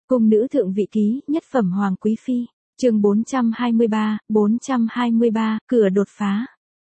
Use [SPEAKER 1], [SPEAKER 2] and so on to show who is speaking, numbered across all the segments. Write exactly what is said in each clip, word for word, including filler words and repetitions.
[SPEAKER 1] Cung nữ thượng vị ký, nhất phẩm hoàng quý phi. Chương bốn trăm hai mươi ba, bốn trăm hai mươi ba, cửa đột phá.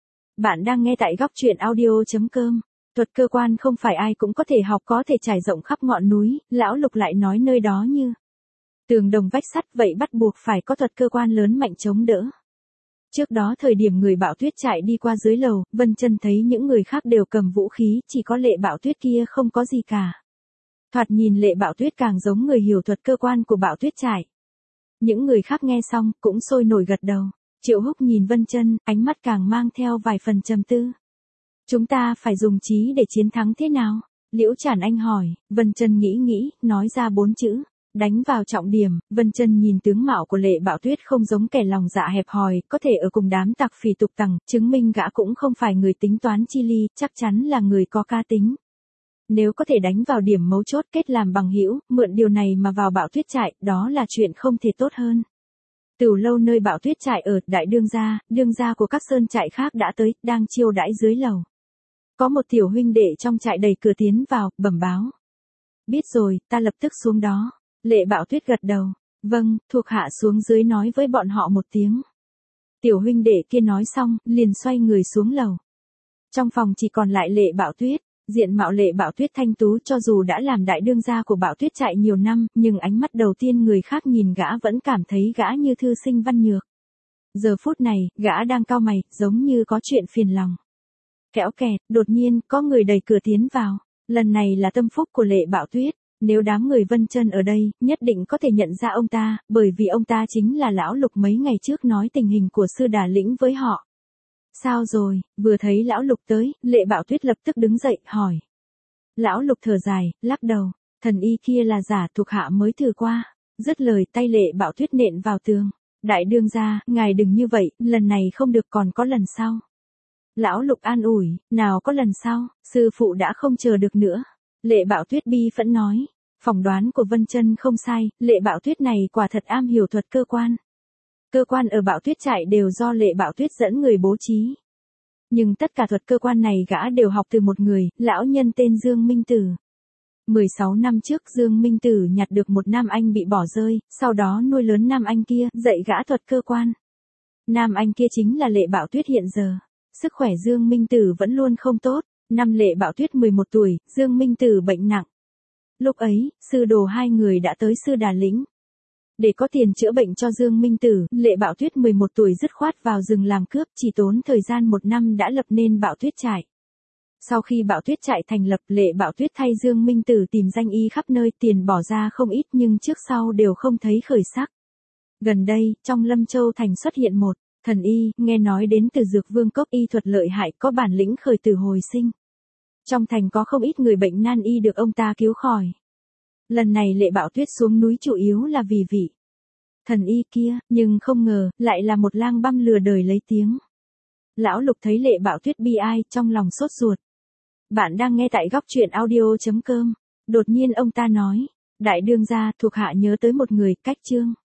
[SPEAKER 1] Bạn đang nghe tại góc truyện audio chấm com. Thuật cơ quan không phải ai cũng có thể học, có thể trải rộng khắp ngọn núi, lão Lục lại nói nơi đó như tường đồng vách sắt, vậy bắt buộc phải có thuật cơ quan lớn mạnh chống đỡ. Trước đó thời điểm người Bạo Tuyết chạy đi qua dưới lầu, Vân Chân thấy những người khác đều cầm vũ khí, chỉ có Lệ Bạo Tuyết kia không có gì cả. Thoạt nhìn Lệ Bạo Tuyết càng giống người hiểu thuật cơ quan của Bạo Tuyết chạy. Những người khác nghe xong cũng sôi nổi gật đầu. Triệu Húc nhìn Vân Chân, ánh mắt càng mang theo vài phần trầm tư. Chúng ta phải dùng trí để chiến thắng thế nào? Liễu Trản Anh hỏi. Vân Chân nghĩ nghĩ, nói ra bốn chữ. Đánh vào trọng điểm. Vân Chân nhìn tướng mạo của Lệ Bạo Tuyết không giống kẻ lòng dạ hẹp hòi, có thể ở cùng đám tặc phỉ tục tằng, chứng minh gã cũng không phải người tính toán chi ly, chắc chắn là người có cá tính. Nếu có thể đánh vào điểm mấu chốt, kết làm bằng hữu, mượn điều này mà vào Bạo Tuyết trại, đó là chuyện không thể tốt hơn. Từ lâu nơi Bạo Tuyết trại ở, đại đương gia, đương gia của các sơn trại khác đã tới, đang chiêu đãi dưới lầu. Có một tiểu huynh đệ trong trại đẩy cửa tiến vào, bẩm báo. Biết rồi, ta lập tức xuống đó. Lệ Bạo Tuyết gật đầu. Vâng, thuộc hạ xuống dưới nói với bọn họ một tiếng. Tiểu huynh đệ kia nói xong, liền xoay người xuống lầu. Trong phòng chỉ còn lại Lệ Bạo Tuyết. Diện mạo Lệ Bạo Tuyết thanh tú, cho dù đã làm đại đương gia của Bạo Tuyết trại nhiều năm, nhưng ánh mắt đầu tiên người khác nhìn gã vẫn cảm thấy gã như thư sinh văn nhược. Giờ phút này, gã đang cau mày, giống như có chuyện phiền lòng. Kéo kẹt, đột nhiên, có người đẩy cửa tiến vào. Lần này là tâm phúc của Lệ Bạo Tuyết. Nếu đám người Vân Chân ở đây, nhất định có thể nhận ra ông ta, bởi vì ông ta chính là lão Lục mấy ngày trước nói tình hình của sư Đà Lĩnh với họ. Sao rồi? Vừa thấy lão Lục tới, Lệ Bạo Tuyết lập tức đứng dậy, hỏi. Lão Lục thở dài, lắc đầu. Thần y kia là giả, thuộc hạ mới thử qua. Dứt lời, tay Lệ Bạo Tuyết nện vào tường. Đại đương gia, ngài đừng như vậy, lần này không được, còn có lần sau. Lão Lục an ủi, nào có lần sau, sư phụ đã không chờ được nữa. Lệ Bạo Tuyết bi phẫn nói. Phỏng đoán của Vân Chân không sai, Lệ Bạo Tuyết này quả thật am hiểu thuật cơ quan. Cơ quan ở Bạo Tuyết trại đều do Lệ Bạo Tuyết dẫn người bố trí. Nhưng tất cả thuật cơ quan này gã đều học từ một người, lão nhân tên Dương Minh Tử. mười sáu năm trước Dương Minh Tử nhặt được một nam anh bị bỏ rơi, sau đó nuôi lớn nam anh kia, dạy gã thuật cơ quan. Nam anh kia chính là Lệ Bạo Tuyết hiện giờ. Sức khỏe Dương Minh Tử vẫn luôn không tốt. Năm Lệ Bạo Tuyết mười một tuổi, Dương Minh Tử bệnh nặng. Lúc ấy, sư đồ hai người đã tới sư Đà Lĩnh. Để có tiền chữa bệnh cho Dương Minh Tử, Lệ Bạo Tuyết mười một tuổi dứt khoát vào rừng làm cướp, chỉ tốn thời gian một năm đã lập nên Bạo Tuyết trại. Sau khi Bạo Tuyết trại thành lập, Lệ Bạo Tuyết thay Dương Minh Tử tìm danh y khắp nơi, tiền bỏ ra không ít nhưng trước sau đều không thấy khởi sắc. Gần đây, trong Lâm Châu thành xuất hiện một thần y, nghe nói đến từ Dược Vương cốc, y thuật lợi hại, có bản lĩnh khởi tử hồi sinh. Trong thành có không ít người bệnh nan y được ông ta cứu khỏi. Lần này Lệ Bạo Tuyết xuống núi chủ yếu là vì vị thần y kia, nhưng không ngờ, lại là một lang băm lừa đời lấy tiếng. Lão Lục thấy Lệ Bạo Tuyết bi ai, trong lòng sốt ruột. Bạn đang nghe tại góc truyện audio chấm com. Đột nhiên ông ta nói, đại đương gia, thuộc hạ nhớ tới một người, Cách Trương.